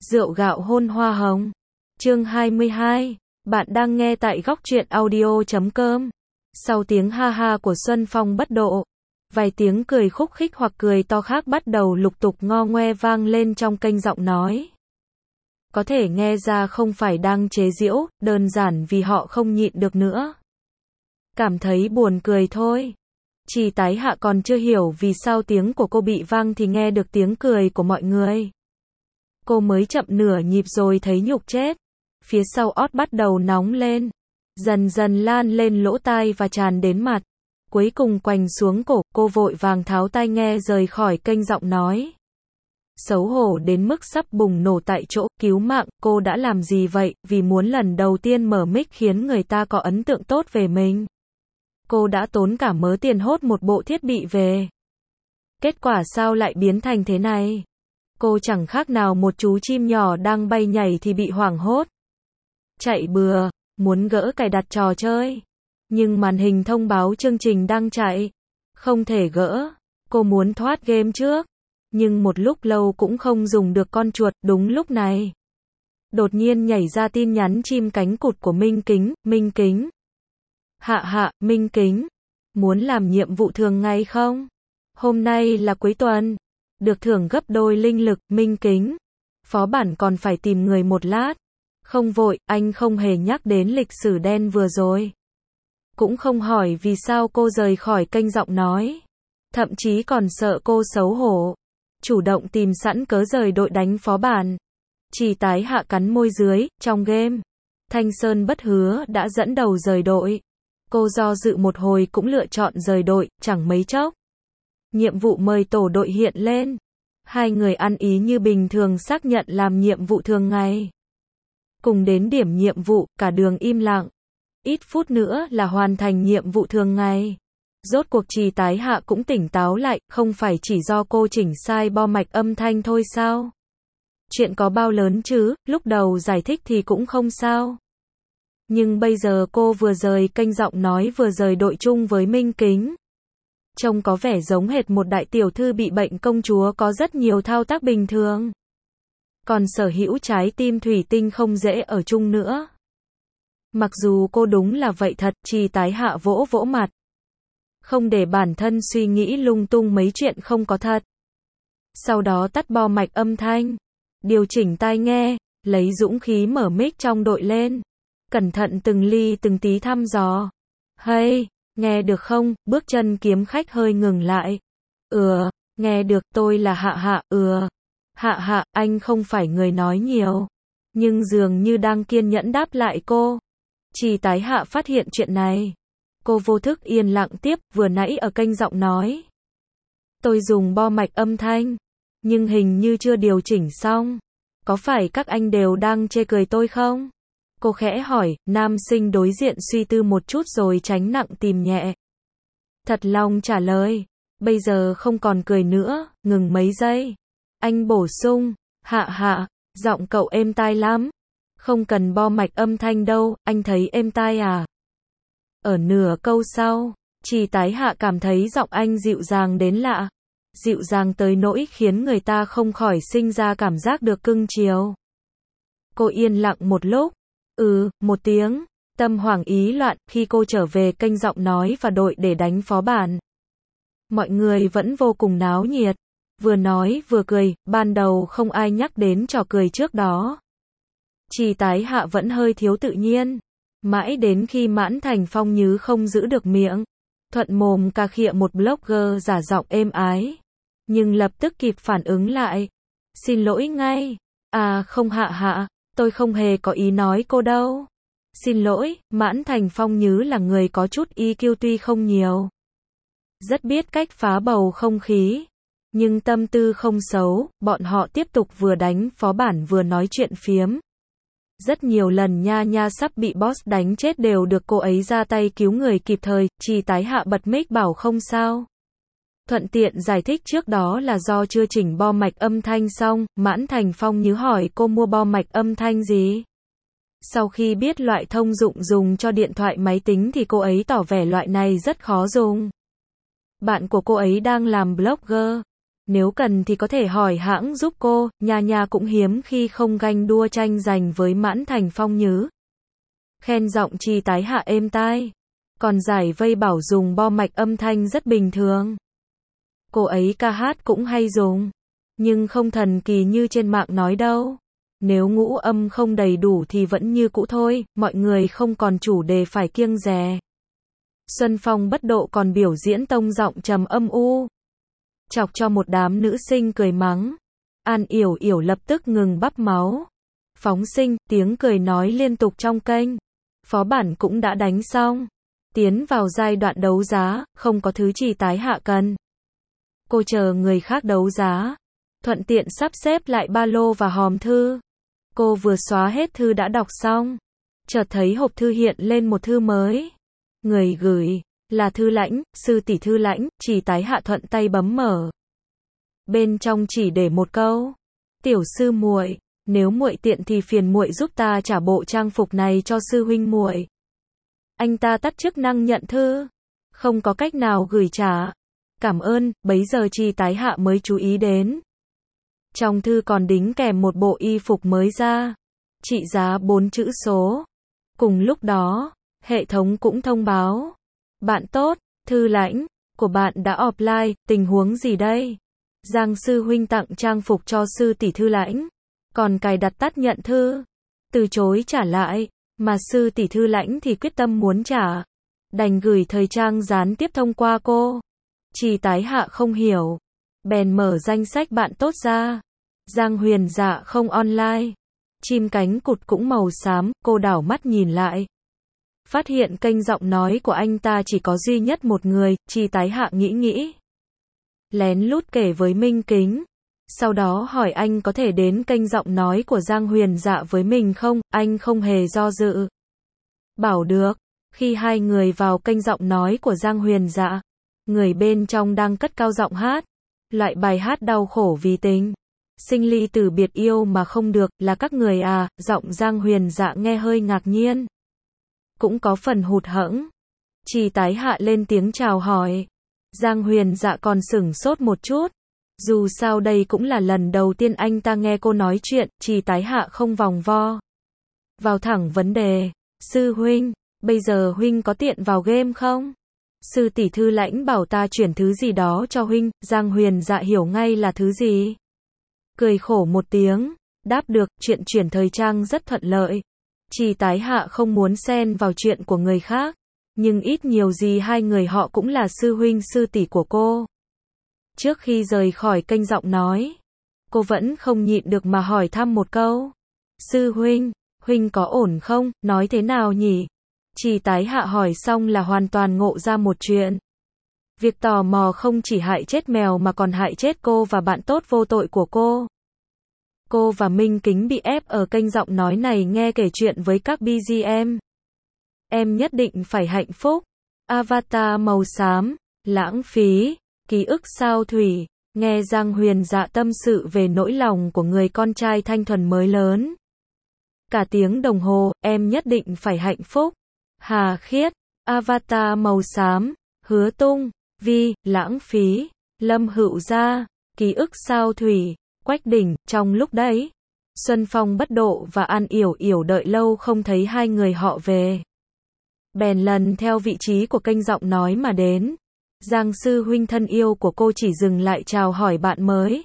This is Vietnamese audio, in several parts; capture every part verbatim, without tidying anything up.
Rượu gạo hôn hoa hồng. Chương hai mươi hai. Bạn đang nghe tại góc truyện audio chấm com. Sau tiếng ha ha của Xuân Phong bất độ, vài tiếng cười khúc khích hoặc cười to khác bắt đầu lục tục ngo ngoe vang lên trong kênh giọng nói. Có thể nghe ra không phải đang chế giễu, đơn giản vì họ không nhịn được nữa. Cảm thấy buồn cười thôi. Chỉ Tái Hạ còn chưa hiểu vì sao tiếng của cô bị vang thì nghe được tiếng cười của mọi người. Cô mới chậm nửa nhịp rồi thấy nhục chết. Phía sau ót bắt đầu nóng lên, dần dần lan lên lỗ tai và tràn đến mặt. Cuối cùng quành xuống cổ, cô vội vàng tháo tai nghe rời khỏi kênh giọng nói. Xấu hổ đến mức sắp bùng nổ tại chỗ, cứu mạng, cô đã làm gì vậy, vì muốn lần đầu tiên mở mic khiến người ta có ấn tượng tốt về mình. Cô đã tốn cả mớ tiền hốt một bộ thiết bị về. Kết quả sao lại biến thành thế này? Cô chẳng khác nào một chú chim nhỏ đang bay nhảy thì bị hoảng hốt. Chạy bừa, muốn gỡ cài đặt trò chơi. Nhưng màn hình thông báo chương trình đang chạy. Không thể gỡ. Cô muốn thoát game trước. Nhưng một lúc lâu cũng không dùng được con chuột. Đúng lúc này, đột nhiên nhảy ra tin nhắn chim cánh cụt của Minh Kính. Minh Kính. Hạ hạ, Minh Kính. Muốn làm nhiệm vụ thường ngày không? Hôm nay là cuối tuần. Được thưởng gấp đôi linh lực. Minh Kính. Phó bản còn phải tìm người một lát. Không vội, anh không hề nhắc đến lịch sử đen vừa rồi. Cũng không hỏi vì sao cô rời khỏi kênh giọng nói. Thậm chí còn sợ cô xấu hổ. Chủ động tìm sẵn cớ rời đội đánh phó bản. Chỉ Tái Hạ cắn môi dưới, trong game. Thanh Sơn Bất Hứa đã dẫn đầu rời đội. Cô do dự một hồi cũng lựa chọn rời đội, chẳng mấy chốc. Nhiệm vụ mời tổ đội hiện lên. Hai người ăn ý như bình thường xác nhận làm nhiệm vụ thường ngày. Cùng đến điểm nhiệm vụ, cả đường im lặng. Ít phút nữa là hoàn thành nhiệm vụ thường ngày. Rốt cuộc Chỉ Tái Hạ cũng tỉnh táo lại, không phải chỉ do cô chỉnh sai bo mạch âm thanh thôi sao? Chuyện có bao lớn chứ, lúc đầu giải thích thì cũng không sao. Nhưng bây giờ cô vừa rời kênh giọng nói vừa rời đội chung với Minh Kính. Trông có vẻ giống hệt một đại tiểu thư bị bệnh công chúa có rất nhiều thao tác bình thường. Còn sở hữu trái tim thủy tinh không dễ ở chung nữa. Mặc dù cô đúng là vậy thật, Chỉ Tái Hạ vỗ vỗ mặt. Không để bản thân suy nghĩ lung tung mấy chuyện không có thật. Sau đó tắt bo mạch âm thanh. Điều chỉnh tai nghe, lấy dũng khí mở mic trong đội lên. Cẩn thận từng ly từng tí thăm dò. Hey, nghe được không? Bước chân kiếm khách hơi ngừng lại. Ừ, nghe được, tôi là Hạ Hạ, ừ. Hạ Hạ, anh không phải người nói nhiều. Nhưng dường như đang kiên nhẫn đáp lại cô. Chỉ Tái Hạ phát hiện chuyện này. Cô vô thức yên lặng tiếp, vừa nãy ở kênh giọng nói. Tôi dùng bo mạch âm thanh. Nhưng hình như chưa điều chỉnh xong. Có phải các anh đều đang chê cười tôi không? Cô khẽ hỏi, nam sinh đối diện suy tư một chút rồi tránh nặng tìm nhẹ. Thật lòng trả lời. Bây giờ không còn cười nữa, ngừng mấy giây. Anh bổ sung, Hạ Hạ, giọng cậu êm tai lắm. Không cần bo mạch âm thanh đâu, anh thấy êm tai à? Ở nửa câu sau, Chỉ Tái Hạ cảm thấy giọng anh dịu dàng đến lạ. Dịu dàng tới nỗi khiến người ta không khỏi sinh ra cảm giác được cưng chiều. Cô yên lặng một lúc. Ừ, một tiếng. Tâm hoảng ý loạn khi cô trở về kênh giọng nói và đội để đánh phó bản. Mọi người vẫn vô cùng náo nhiệt. Vừa nói vừa cười, ban đầu không ai nhắc đến trò cười trước đó. Chỉ Tái Hạ vẫn hơi thiếu tự nhiên. Mãi đến khi Mãn Thành Phong Nhứ không giữ được miệng. Thuận mồm cà khịa một blogger giả giọng êm ái. Nhưng lập tức kịp phản ứng lại. Xin lỗi ngay. À không Hạ Hạ, tôi không hề có ý nói cô đâu. Xin lỗi, Mãn Thành Phong Nhứ là người có chút i kiu tuy không nhiều. Rất biết cách phá bầu không khí. Nhưng tâm tư không xấu, bọn họ tiếp tục vừa đánh phó bản vừa nói chuyện phiếm. Rất nhiều lần Nha Nha sắp bị boss đánh chết đều được cô ấy ra tay cứu người kịp thời. Chỉ Tái Hạ bật mic bảo không sao. Thuận tiện giải thích trước đó là do chưa chỉnh bo mạch âm thanh xong. Mãn Thành Phong Nhứ hỏi cô mua bo mạch âm thanh gì. Sau khi biết loại thông dụng dùng cho điện thoại máy tính thì cô ấy tỏ vẻ loại này rất khó dùng. Bạn của cô ấy đang làm blogger. Nếu cần thì có thể hỏi hãng giúp cô, nhà nhà cũng hiếm khi không ganh đua tranh giành với Mãn Thành Phong nhứ. Khen giọng Chi Tái Hạ êm tai. Còn giải vây bảo dùng bo mạch âm thanh rất bình thường. Cô ấy ca hát cũng hay dùng. Nhưng không thần kỳ như trên mạng nói đâu. Nếu ngũ âm không đầy đủ thì vẫn như cũ thôi, mọi người không còn chủ đề phải kiêng dè. Xuân Phong bất độ còn biểu diễn tông giọng trầm âm u. Chọc cho một đám nữ sinh cười mắng. An Yểu Yểu lập tức ngừng bắp máu. Phóng sinh, tiếng cười nói liên tục trong kênh. Phó bản cũng đã đánh xong. Tiến vào giai đoạn đấu giá, không có thứ Chi Tái Hạ cần. Cô chờ người khác đấu giá. Thuận tiện sắp xếp lại ba lô và hòm thư. Cô vừa xóa hết thư đã đọc xong. Chợt thấy hộp thư hiện lên một thư mới. Người gửi là Thư Lãnh, sư tỷ Thư Lãnh. Chi Tái Hạ thuận tay bấm mở. Bên trong chỉ để một câu. Tiểu sư muội, nếu muội tiện thì phiền muội giúp ta trả bộ trang phục này cho sư huynh muội. Anh ta tắt chức năng nhận thư. Không có cách nào gửi trả. Cảm ơn, bấy giờ Chi Tái Hạ mới chú ý đến. Trong thư còn đính kèm một bộ y phục mới ra. Trị giá bốn chữ số. Cùng lúc đó, hệ thống cũng thông báo. Bạn tốt, Thư Lãnh, của bạn đã offline, tình huống gì đây? Giang sư huynh tặng trang phục cho sư tỷ Thư Lãnh. Còn cài đặt tắt nhận thư. Từ chối trả lại. Mà sư tỷ Thư Lãnh thì quyết tâm muốn trả. Đành gửi thời trang gián tiếp thông qua cô. Chi Tái Hạ không hiểu. Bèn mở danh sách bạn tốt ra. Giang Huyền Dạ không online. Chim cánh cụt cũng màu xám, cô đảo mắt nhìn lại. Phát hiện kênh giọng nói của anh ta chỉ có duy nhất một người, Chi Tái Hạ nghĩ nghĩ. Lén lút kể với Minh Kính. Sau đó hỏi anh có thể đến kênh giọng nói của Giang Huyền Dạ với mình không, anh không hề do dự. Bảo được, khi hai người vào kênh giọng nói của Giang Huyền Dạ, người bên trong đang cất cao giọng hát. Loại bài hát đau khổ vì tình. Sinh ly từ biệt yêu mà không được, là các người à, giọng Giang Huyền Dạ nghe hơi ngạc nhiên. Cũng có phần hụt hẫng. Chi Tái Hạ lên tiếng chào hỏi. Giang Huyền Dạ còn sửng sốt một chút. Dù sao đây cũng là lần đầu tiên anh ta nghe cô nói chuyện, Chi Tái Hạ không vòng vo. Vào thẳng vấn đề. Sư huynh, bây giờ huynh có tiện vào game không? Sư tỷ Thư Lãnh bảo ta chuyển thứ gì đó cho huynh, Giang Huyền Dạ hiểu ngay là thứ gì. Cười khổ một tiếng, đáp được, chuyện chuyển thời trang rất thuận lợi. Chi Tái Hạ không muốn xen vào chuyện của người khác, nhưng ít nhiều gì hai người họ cũng là sư huynh sư tỷ của cô. Trước khi rời khỏi kênh giọng nói, cô vẫn không nhịn được mà hỏi thăm một câu. Sư huynh, huynh có ổn không, nói thế nào nhỉ? Chi Tái Hạ hỏi xong là hoàn toàn ngộ ra một chuyện. Việc tò mò không chỉ hại chết mèo mà còn hại chết cô và bạn tốt vô tội của cô. Cô và Minh Kính bị ép ở kênh giọng nói này nghe kể chuyện với các bê giê em. Em nhất định phải hạnh phúc. Avatar màu xám, lãng phí, ký ức sao thủy. Nghe Giang Huyền Dạ tâm sự về nỗi lòng của người con trai thanh thuần mới lớn. Cả tiếng đồng hồ, em nhất định phải hạnh phúc. Hà Khiết, Avatar màu xám, Hứa Tung, Vi, lãng phí, Lâm Hữu Gia, ký ức sao thủy, Quách Đỉnh. Trong lúc đấy, Xuân Phong bất độ và An Yểu Yểu đợi lâu không thấy hai người họ về. Bèn lần theo vị trí của kênh giọng nói mà đến. Giang sư huynh thân yêu của cô chỉ dừng lại chào hỏi bạn mới.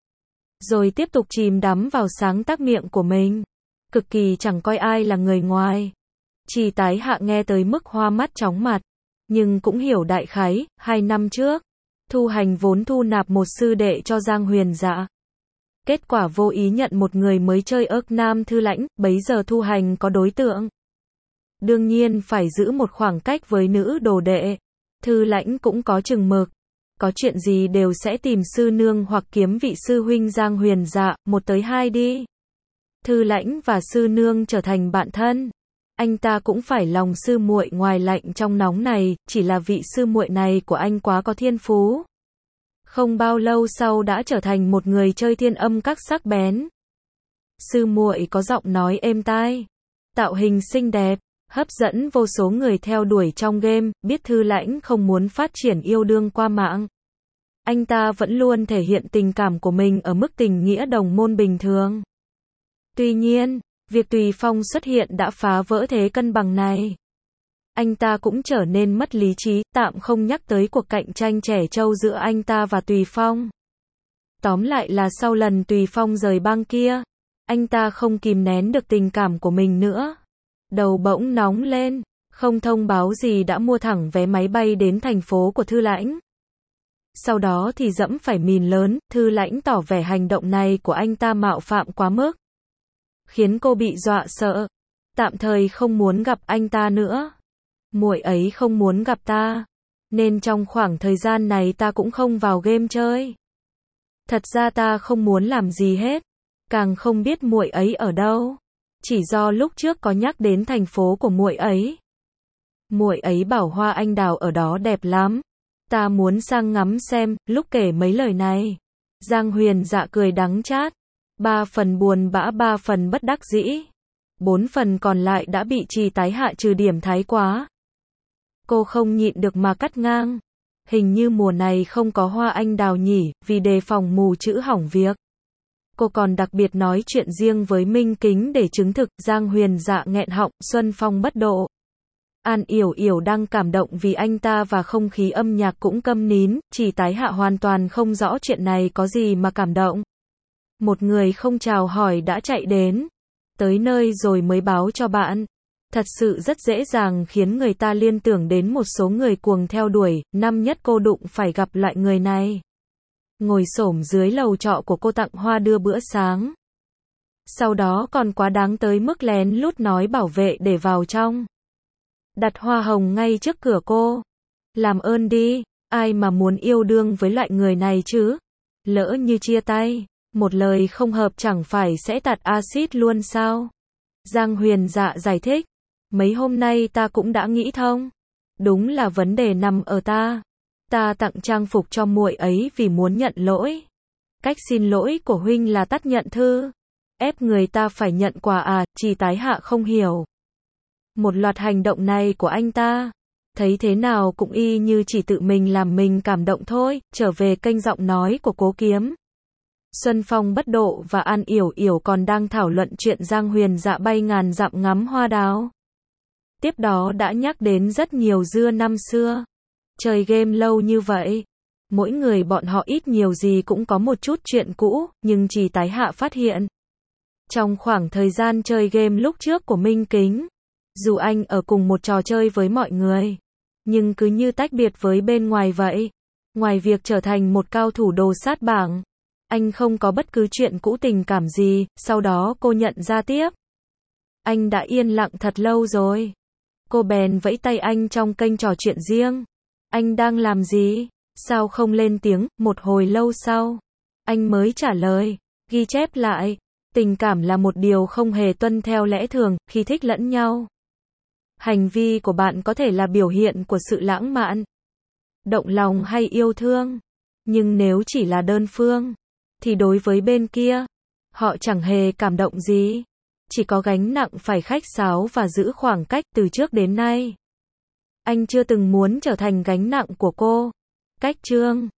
Rồi tiếp tục chìm đắm vào sáng tác miệng của mình. Cực kỳ chẳng coi ai là người ngoài. Chi Tái Hạ nghe tới mức hoa mắt chóng mặt. Nhưng cũng hiểu đại khái, hai năm trước, Thu Hành vốn thu nạp một sư đệ cho Giang Huyền Dạ. Kết quả vô ý nhận một người mới chơi ớt nam Thư Lãnh, bấy giờ Thu Hành có đối tượng. Đương nhiên phải giữ một khoảng cách với nữ đồ đệ. Thư Lãnh cũng có chừng mực. Có chuyện gì đều sẽ tìm sư nương hoặc kiếm vị sư huynh Giang Huyền Dạ, một tới hai đi. Thư Lãnh và sư nương trở thành bạn thân. Anh ta cũng phải lòng sư muội ngoài lạnh trong nóng này, chỉ là vị sư muội này của anh quá có thiên phú. Không bao lâu sau đã trở thành một người chơi thiên âm các sắc bén. Sư muội có giọng nói êm tai, tạo hình xinh đẹp, hấp dẫn vô số người theo đuổi trong game, biết Thư Lãnh không muốn phát triển yêu đương qua mạng. Anh ta vẫn luôn thể hiện tình cảm của mình ở mức tình nghĩa đồng môn bình thường. Tuy nhiên, việc Tùy Phong xuất hiện đã phá vỡ thế cân bằng này. Anh ta cũng trở nên mất lý trí, tạm không nhắc tới cuộc cạnh tranh trẻ trâu giữa anh ta và Tùy Phong. Tóm lại là sau lần Tùy Phong rời bang kia, anh ta không kìm nén được tình cảm của mình nữa. Đầu bỗng nóng lên, không thông báo gì đã mua thẳng vé máy bay đến thành phố của Thư Lãnh. Sau đó thì dẫm phải mìn lớn, Thư Lãnh tỏ vẻ hành động này của anh ta mạo phạm quá mức, khiến cô bị dọa sợ, tạm thời không muốn gặp anh ta nữa. Muội ấy không muốn gặp ta, nên trong khoảng thời gian này ta cũng không vào game chơi. Thật ra ta không muốn làm gì hết, càng không biết muội ấy ở đâu. Chỉ do lúc trước có nhắc đến thành phố của muội ấy. Muội ấy bảo hoa anh đào ở đó đẹp lắm. Ta muốn sang ngắm xem. Lúc kể mấy lời này, Giang Huyền Dạ cười đắng chát. Ba phần buồn bã, ba phần bất đắc dĩ. Bốn phần còn lại đã bị Trì Tái Hạ trừ điểm thái quá. Cô không nhịn được mà cắt ngang. Hình như mùa này không có hoa anh đào nhỉ, vì đề phòng mù chữ hỏng việc. Cô còn đặc biệt nói chuyện riêng với Minh Kính để chứng thực. Giang Huyền Dạ nghẹn họng, Xuân Phong bất độ. An Yểu Yểu đang cảm động vì anh ta và không khí âm nhạc cũng câm nín. Trì Tái Hạ hoàn toàn không rõ chuyện này có gì mà cảm động. Một người không chào hỏi đã chạy đến, tới nơi rồi mới báo cho bạn. Thật sự rất dễ dàng khiến người ta liên tưởng đến một số người cuồng theo đuổi. Năm nhất cô đụng phải gặp loại người này. Ngồi xổm dưới lầu trọ của cô tặng hoa đưa bữa sáng. Sau đó còn quá đáng tới mức lén lút nói bảo vệ để vào trong. Đặt hoa hồng ngay trước cửa cô. Làm ơn đi, ai mà muốn yêu đương với loại người này chứ? Lỡ như chia tay, một lời không hợp chẳng phải sẽ tạt axit luôn sao? Giang Huyền Dạ giải thích. Mấy hôm nay ta cũng đã nghĩ thông. Đúng là vấn đề nằm ở ta. Ta tặng trang phục cho muội ấy vì muốn nhận lỗi. Cách xin lỗi của huynh là tắt nhận thư. Ép người ta phải nhận quà à? Trì Tái Hạ không hiểu. Một loạt hành động này của anh ta, thấy thế nào cũng y như chỉ tự mình làm mình cảm động thôi. Trở về kênh giọng nói của Cố Kiếm. Xuân Phong bất độ và An Yểu Yểu còn đang thảo luận chuyện Giang Huyền Dạ bay ngàn dặm ngắm hoa đào. Tiếp đó đã nhắc đến rất nhiều dưa năm xưa. Chơi game lâu như vậy, mỗi người bọn họ ít nhiều gì cũng có một chút chuyện cũ, nhưng Trì Tái Hạ phát hiện. Trong khoảng thời gian chơi game lúc trước của Minh Kính, dù anh ở cùng một trò chơi với mọi người, nhưng cứ như tách biệt với bên ngoài vậy. Ngoài việc trở thành một cao thủ đồ sát bảng, anh không có bất cứ chuyện cũ tình cảm gì. Sau đó cô nhận ra tiếp. Anh đã yên lặng thật lâu rồi. Cô bèn vẫy tay anh trong kênh trò chuyện riêng. Anh đang làm gì? Sao không lên tiếng? Một hồi lâu sau, anh mới trả lời, ghi chép lại. Tình cảm là một điều không hề tuân theo lẽ thường, khi thích lẫn nhau. Hành vi của bạn có thể là biểu hiện của sự lãng mạn, động lòng hay yêu thương. Nhưng nếu chỉ là đơn phương, thì đối với bên kia, họ chẳng hề cảm động gì. Chỉ có gánh nặng phải khách sáo và giữ khoảng cách từ trước đến nay. Anh chưa từng muốn trở thành gánh nặng của cô. Cách chương